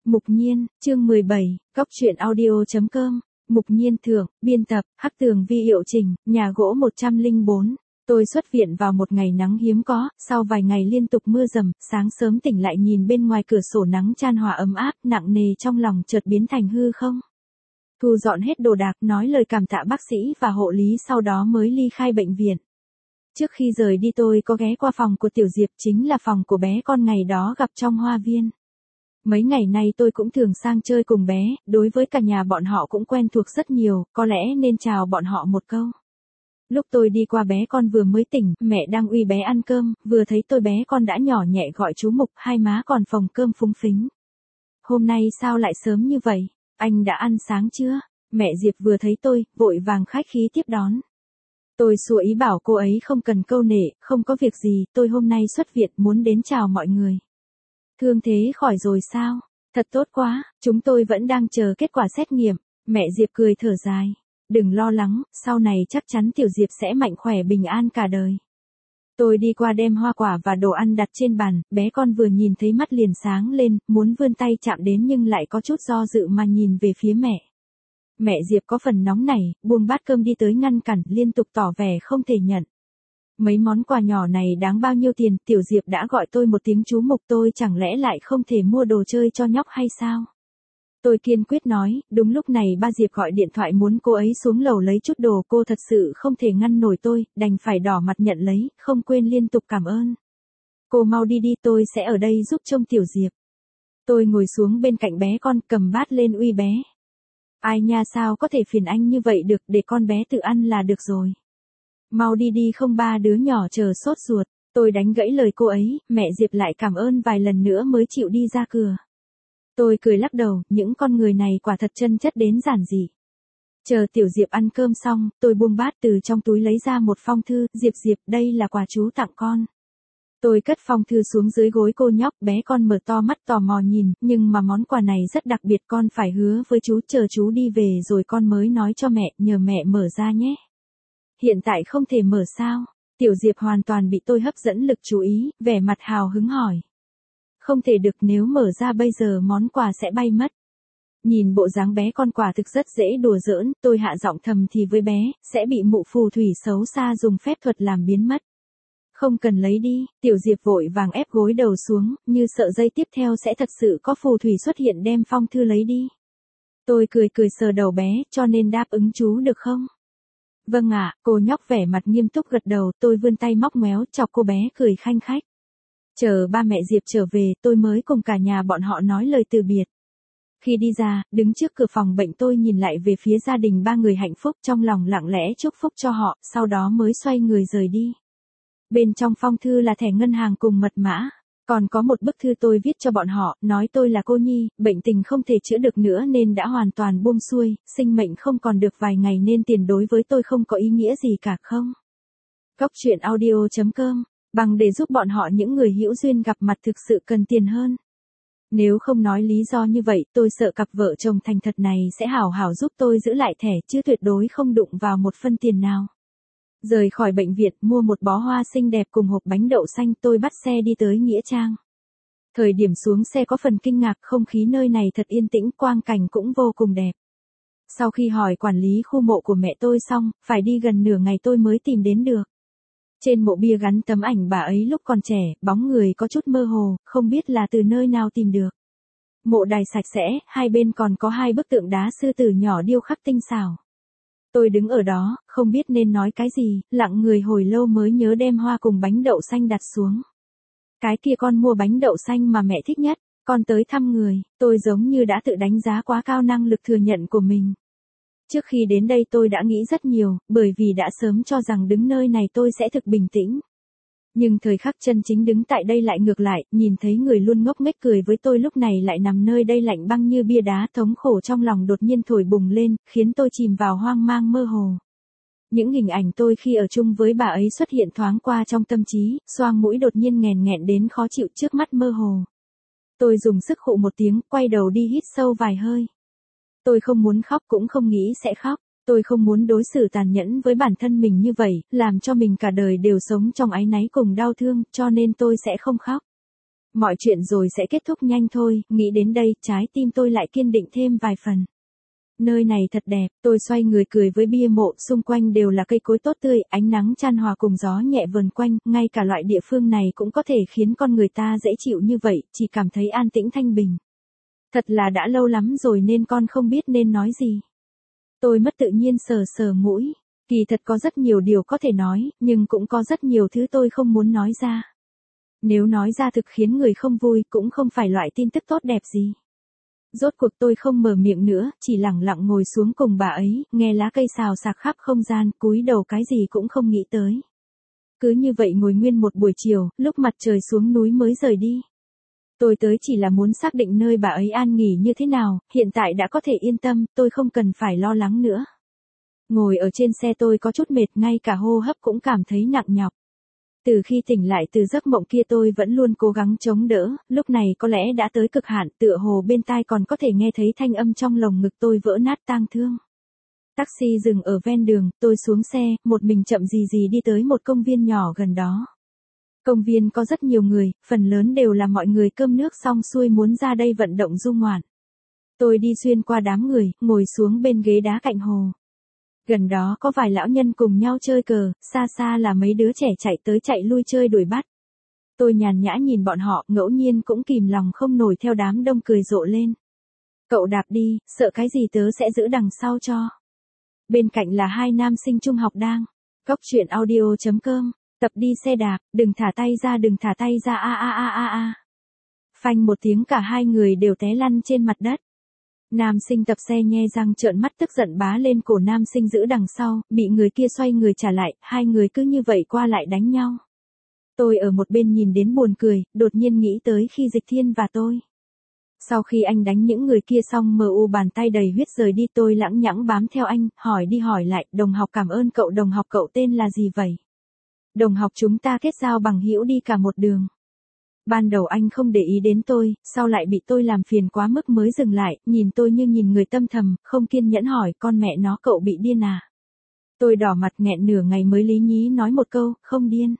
Mục Nhiên, chương 17, Cóc truyện audio.com, Mục Nhiên thưởng, biên tập, Hắc Tường Vi hiệu chỉnh, nhà gỗ 104. Tôi xuất viện vào một ngày nắng hiếm có, sau vài ngày liên tục mưa dầm, sáng sớm tỉnh lại nhìn bên ngoài cửa sổ nắng chan hòa ấm áp, nặng nề trong lòng chợt biến thành hư không. Thu dọn hết đồ đạc, nói lời cảm tạ bác sĩ và hộ lý, sau đó mới ly khai bệnh viện. Trước khi rời đi tôi có ghé qua phòng của Tiểu Diệp, chính là phòng của bé con ngày đó gặp trong hoa viên. Mấy ngày nay tôi cũng thường sang chơi cùng bé, đối với cả nhà bọn họ cũng quen thuộc rất nhiều, có lẽ nên chào bọn họ một câu. Lúc tôi đi qua bé con vừa mới tỉnh, mẹ đang uy bé ăn cơm, vừa thấy tôi bé con đã nhỏ nhẹ gọi chú Mục, hai má còn phồng cơm phúng phính. Hôm nay sao lại sớm như vậy, anh đã ăn sáng chưa? Mẹ Diệp vừa thấy tôi, vội vàng khách khí tiếp đón. Tôi xua ý bảo cô ấy không cần câu nệ, không có việc gì, tôi hôm nay xuất viện muốn đến chào mọi người. Thương thế khỏi rồi sao? Thật tốt quá, chúng tôi vẫn đang chờ kết quả xét nghiệm. Mẹ Diệp cười thở dài. Đừng lo lắng, sau này chắc chắn Tiểu Diệp sẽ mạnh khỏe bình an cả đời. Tôi đi qua đem hoa quả và đồ ăn đặt trên bàn, bé con vừa nhìn thấy mắt liền sáng lên, muốn vươn tay chạm đến nhưng lại có chút do dự mà nhìn về phía mẹ. Mẹ Diệp có phần nóng nảy, buông bát cơm đi tới ngăn cản, liên tục tỏ vẻ không thể nhận. Mấy món quà nhỏ này đáng bao nhiêu tiền, Tiểu Diệp đã gọi tôi một tiếng chú Mục, tôi chẳng lẽ lại không thể mua đồ chơi cho nhóc hay sao? Tôi kiên quyết nói, đúng lúc này ba Diệp gọi điện thoại muốn cô ấy xuống lầu lấy chút đồ, cô thật sự không thể ngăn nổi tôi, đành phải đỏ mặt nhận lấy, không quên liên tục cảm ơn. Cô mau đi đi, tôi sẽ ở đây giúp trông Tiểu Diệp. Tôi ngồi xuống bên cạnh bé con, cầm bát lên uy bé. Ai nha, sao có thể phiền anh như vậy được, để con bé tự ăn là được rồi. Mau đi đi, không ba đứa nhỏ chờ sốt ruột. Tôi đánh gãy lời cô ấy, mẹ Diệp lại cảm ơn vài lần nữa mới chịu đi ra cửa. Tôi cười lắc đầu, những con người này quả thật chân chất đến giản dị. Chờ Tiểu Diệp ăn cơm xong, tôi buông bát từ trong túi lấy ra một phong thư, Diệp, đây là quà chú tặng con. Tôi cất phong thư xuống dưới gối cô nhóc, bé con mở to mắt tò mò nhìn, nhưng mà món quà này rất đặc biệt, con phải hứa với chú, chờ chú đi về rồi con mới nói cho mẹ, nhờ mẹ mở ra nhé. Hiện tại không thể mở sao? Tiểu Diệp hoàn toàn bị tôi hấp dẫn lực chú ý, vẻ mặt hào hứng hỏi. Không thể được, nếu mở ra bây giờ món quà sẽ bay mất. Nhìn bộ dáng bé con quả thực rất dễ đùa giỡn, tôi hạ giọng thầm thì với bé, sẽ bị mụ phù thủy xấu xa dùng phép thuật làm biến mất. Không cần lấy đi, Tiểu Diệp vội vàng ép gối đầu xuống, như sợ giây tiếp theo sẽ thật sự có phù thủy xuất hiện đem phong thư lấy đi. Tôi cười sờ đầu bé, cho nên đáp ứng chú được không? Vâng ạ, cô nhóc vẻ mặt nghiêm túc gật đầu, tôi vươn tay móc ngoéo chọc cô bé cười khanh khách. Chờ ba mẹ Diệp trở về, tôi mới cùng cả nhà bọn họ nói lời từ biệt. Khi đi ra, đứng trước cửa phòng bệnh tôi nhìn lại về phía gia đình ba người hạnh phúc, trong lòng lặng lẽ chúc phúc cho họ, sau đó mới xoay người rời đi. Bên trong phong thư là thẻ ngân hàng cùng mật mã. Còn có một bức thư tôi viết cho bọn họ, nói tôi là cô Nhi, bệnh tình không thể chữa được nữa nên đã hoàn toàn buông xuôi, sinh mệnh không còn được vài ngày nên tiền đối với tôi không có ý nghĩa gì cả không. Cóc truyện audio.com, bằng để giúp bọn họ những người hữu duyên gặp mặt thực sự cần tiền hơn. Nếu không nói lý do như vậy, tôi sợ cặp vợ chồng thành thật này sẽ hảo hảo giúp tôi giữ lại thẻ chứ tuyệt đối không đụng vào một phân tiền nào. Rời khỏi bệnh viện, mua một bó hoa xinh đẹp cùng hộp bánh đậu xanh, tôi bắt xe đi tới Nghĩa Trang. Thời điểm xuống xe có phần kinh ngạc, không khí nơi này thật yên tĩnh, quang cảnh cũng vô cùng đẹp. Sau khi hỏi quản lý khu mộ của mẹ tôi xong, phải đi gần nửa ngày tôi mới tìm đến được. Trên mộ bia gắn tấm ảnh bà ấy lúc còn trẻ, bóng người có chút mơ hồ, không biết là từ nơi nào tìm được. Mộ đài sạch sẽ, hai bên còn có hai bức tượng đá sư tử nhỏ điêu khắc tinh xảo. Tôi đứng ở đó, không biết nên nói cái gì, lặng người hồi lâu mới nhớ đem hoa cùng bánh đậu xanh đặt xuống. Cái kia con mua bánh đậu xanh mà mẹ thích nhất, con tới thăm người, tôi giống như đã tự đánh giá quá cao năng lực thừa nhận của mình. Trước khi đến đây tôi đã nghĩ rất nhiều, bởi vì đã sớm cho rằng đứng nơi này tôi sẽ thực bình tĩnh. Nhưng thời khắc chân chính đứng tại đây lại ngược lại, nhìn thấy người luôn ngốc nghếch cười với tôi lúc này lại nằm nơi đây lạnh băng như bia đá, thống khổ trong lòng đột nhiên thổi bùng lên, khiến tôi chìm vào hoang mang mơ hồ. Những hình ảnh tôi khi ở chung với bà ấy xuất hiện thoáng qua trong tâm trí, xoang mũi đột nhiên nghẹn đến khó chịu, trước mắt mơ hồ. Tôi dùng sức khụ một tiếng, quay đầu đi hít sâu vài hơi. Tôi không muốn khóc cũng không nghĩ sẽ khóc. Tôi không muốn đối xử tàn nhẫn với bản thân mình như vậy, làm cho mình cả đời đều sống trong áy náy cùng đau thương, cho nên tôi sẽ không khóc. Mọi chuyện rồi sẽ kết thúc nhanh thôi, nghĩ đến đây, trái tim tôi lại kiên định thêm vài phần. Nơi này thật đẹp, tôi xoay người cười với bia mộ, xung quanh đều là cây cối tốt tươi, ánh nắng chan hòa cùng gió nhẹ vần quanh, ngay cả loại địa phương này cũng có thể khiến con người ta dễ chịu như vậy, chỉ cảm thấy an tĩnh thanh bình. Thật là đã lâu lắm rồi nên con không biết nên nói gì. Tôi mất tự nhiên sờ sờ mũi, kỳ thật có rất nhiều điều có thể nói, nhưng cũng có rất nhiều thứ tôi không muốn nói ra. Nếu nói ra thực khiến người không vui cũng không phải loại tin tức tốt đẹp gì. Rốt cuộc tôi không mở miệng nữa, chỉ lặng lặng ngồi xuống cùng bà ấy, nghe lá cây xào xạc khắp không gian, cúi đầu cái gì cũng không nghĩ tới. Cứ như vậy ngồi nguyên một buổi chiều, lúc mặt trời xuống núi mới rời đi. Tôi tới chỉ là muốn xác định nơi bà ấy an nghỉ như thế nào, hiện tại đã có thể yên tâm, tôi không cần phải lo lắng nữa. Ngồi ở trên xe tôi có chút mệt, ngay cả hô hấp cũng cảm thấy nặng nhọc. Từ khi tỉnh lại từ giấc mộng kia tôi vẫn luôn cố gắng chống đỡ, lúc này có lẽ đã tới cực hạn, tựa hồ bên tai còn có thể nghe thấy thanh âm trong lồng ngực tôi vỡ nát tang thương. Taxi dừng ở ven đường, tôi xuống xe, một mình chậm gì gì đi tới một công viên nhỏ gần đó. Công viên có rất nhiều người, phần lớn đều là mọi người cơm nước xong xuôi muốn ra đây vận động du ngoạn. Tôi đi xuyên qua đám người, ngồi xuống bên ghế đá cạnh hồ. Gần đó có vài lão nhân cùng nhau chơi cờ, xa xa là mấy đứa trẻ chạy tới chạy lui chơi đuổi bắt. Tôi nhàn nhã nhìn bọn họ, ngẫu nhiên cũng kìm lòng không nổi theo đám đông cười rộ lên. Cậu đạp đi, sợ cái gì tớ sẽ giữ đằng sau cho. Bên cạnh là hai nam sinh trung học đang. Góc truyện audio.com, tập đi xe đạp, đừng thả tay ra a a a a a. Phanh một tiếng cả hai người đều té lăn trên mặt đất. Nam sinh tập xe nhe răng trợn mắt tức giận bá lên cổ nam sinh giữ đằng sau, bị người kia xoay người trả lại, hai người cứ như vậy qua lại đánh nhau. Tôi ở một bên nhìn đến buồn cười, đột nhiên nghĩ tới khi Dịch Thiên và tôi. Sau khi anh đánh những người kia xong mu bàn tay đầy huyết rời đi, tôi lẳng nhẳng bám theo anh, hỏi đi hỏi lại, đồng học cảm ơn cậu, đồng học cậu tên là gì vậy? Đồng học chúng ta kết giao bằng hữu đi cả một đường. Ban đầu anh không để ý đến tôi, sau lại bị tôi làm phiền quá mức mới dừng lại, nhìn tôi như nhìn người tâm thầm, không kiên nhẫn hỏi, con mẹ nó cậu bị điên à? Tôi đỏ mặt nghẹn nửa ngày mới lý nhí nói một câu, không điên.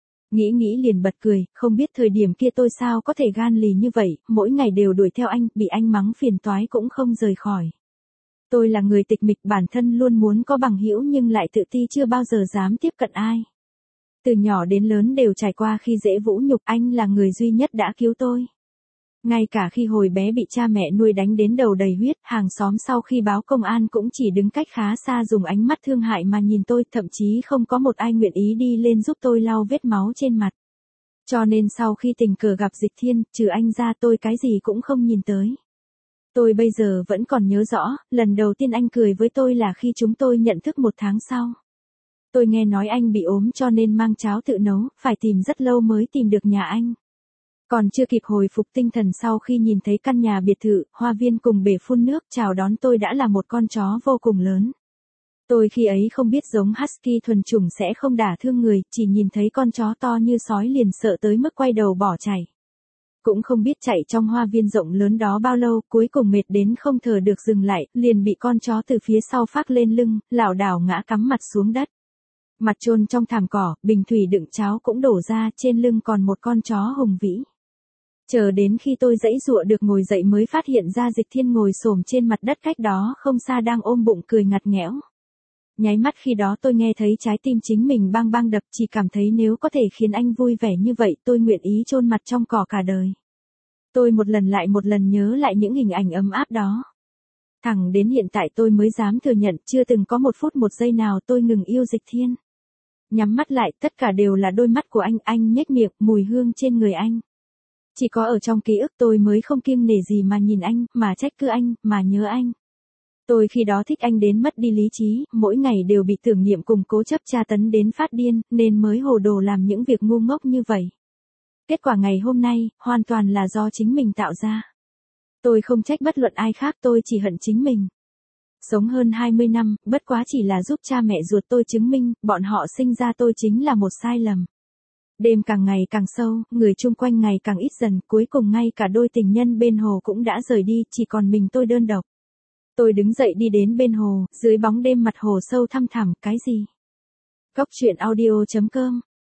Nghĩ liền bật cười, không biết thời điểm kia tôi sao có thể gan lì như vậy, mỗi ngày đều đuổi theo anh, bị anh mắng phiền toái cũng không rời khỏi. Tôi là người tịch mịch, bản thân luôn muốn có bằng hữu nhưng lại tự ti chưa bao giờ dám tiếp cận ai. Từ nhỏ đến lớn đều trải qua khi dễ vũ nhục, anh là người duy nhất đã cứu tôi. Ngay cả khi hồi bé bị cha mẹ nuôi đánh đến đầu đầy huyết, hàng xóm sau khi báo công an cũng chỉ đứng cách khá xa dùng ánh mắt thương hại mà nhìn tôi, thậm chí không có một ai nguyện ý đi lên giúp tôi lau vết máu trên mặt. Cho nên sau khi tình cờ gặp Dịch Thiên, trừ anh ra tôi cái gì cũng không nhìn tới. Tôi bây giờ vẫn còn nhớ rõ, lần đầu tiên anh cười với tôi là khi chúng tôi nhận thức 1 tháng sau. Tôi nghe nói anh bị ốm cho nên mang cháo tự nấu, phải tìm rất lâu mới tìm được nhà anh. Còn chưa kịp hồi phục tinh thần sau khi nhìn thấy căn nhà biệt thự, hoa viên cùng bể phun nước chào đón tôi đã là một con chó vô cùng lớn. Tôi khi ấy không biết giống Husky thuần chủng sẽ không đả thương người, chỉ nhìn thấy con chó to như sói liền sợ tới mức quay đầu bỏ chạy. Cũng không biết chạy trong hoa viên rộng lớn đó bao lâu, cuối cùng mệt đến không thở được dừng lại, liền bị con chó từ phía sau phác lên lưng, lảo đảo ngã cắm mặt xuống đất. Mặt chôn trong thảm cỏ, bình thủy đựng cháo cũng đổ ra, trên lưng còn một con chó hùng vĩ. Chờ đến khi tôi giãy giụa được ngồi dậy mới phát hiện ra Dịch Thiên ngồi xổm trên mặt đất cách đó không xa đang ôm bụng cười ngặt nghẽo. Nháy mắt khi đó tôi nghe thấy trái tim chính mình bang bang đập, chỉ cảm thấy nếu có thể khiến anh vui vẻ như vậy tôi nguyện ý chôn mặt trong cỏ cả đời. Tôi một lần lại một lần nhớ lại những hình ảnh ấm áp đó. Thẳng đến hiện tại tôi mới dám thừa nhận chưa từng có 1 phút 1 giây nào tôi ngừng yêu Dịch Thiên. Nhắm mắt lại, tất cả đều là đôi mắt của anh nhếch miệng, mùi hương trên người anh. Chỉ có ở trong ký ức tôi mới không kiêng nể gì mà nhìn anh, mà trách cứ anh, mà nhớ anh. Tôi khi đó thích anh đến mất đi lý trí, mỗi ngày đều bị tưởng niệm cùng cố chấp tra tấn đến phát điên, nên mới hồ đồ làm những việc ngu ngốc như vậy. Kết quả ngày hôm nay, hoàn toàn là do chính mình tạo ra. Tôi không trách bất luận ai khác, tôi chỉ hận chính mình. Sống hơn 20 năm, bất quá chỉ là giúp cha mẹ ruột tôi chứng minh, bọn họ sinh ra tôi chính là một sai lầm. Đêm càng ngày càng sâu, người chung quanh ngày càng ít dần, cuối cùng ngay cả đôi tình nhân bên hồ cũng đã rời đi, chỉ còn mình tôi đơn độc. Tôi đứng dậy đi đến bên hồ, dưới bóng đêm mặt hồ sâu thăm thẳm, cái gì? Góc truyện audio.com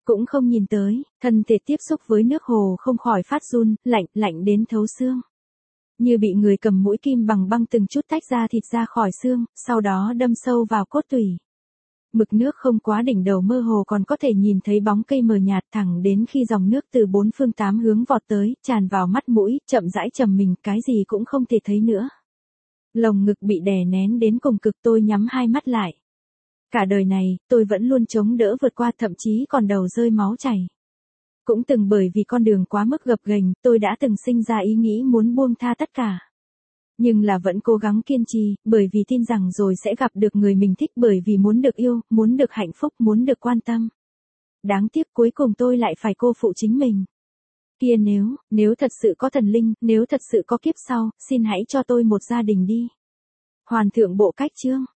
cũng không nhìn tới, thân thể tiếp xúc với nước hồ không khỏi phát run, lạnh đến thấu xương. Như bị người cầm mũi kim bằng băng từng chút tách ra thịt ra khỏi xương, sau đó đâm sâu vào cốt tủy. Mực nước không quá đỉnh đầu mơ hồ còn có thể nhìn thấy bóng cây mờ nhạt thẳng đến khi dòng nước từ bốn phương tám hướng vọt tới, tràn vào mắt mũi, chậm rãi trầm mình, cái gì cũng không thể thấy nữa. Lồng ngực bị đè nén đến cùng cực, tôi nhắm hai mắt lại. Cả đời này, tôi vẫn luôn chống đỡ vượt qua, thậm chí còn đầu rơi máu chảy. Cũng từng bởi vì con đường quá mức gập ghềnh, tôi đã từng sinh ra ý nghĩ muốn buông tha tất cả. Nhưng là vẫn cố gắng kiên trì, bởi vì tin rằng rồi sẽ gặp được người mình thích, bởi vì muốn được yêu, muốn được hạnh phúc, muốn được quan tâm. Đáng tiếc cuối cùng tôi lại phải cô phụ chính mình. Kia nếu thật sự có thần linh, nếu thật sự có kiếp sau, xin hãy cho tôi một gia đình đi. Hoàn thượng bộ cách chương.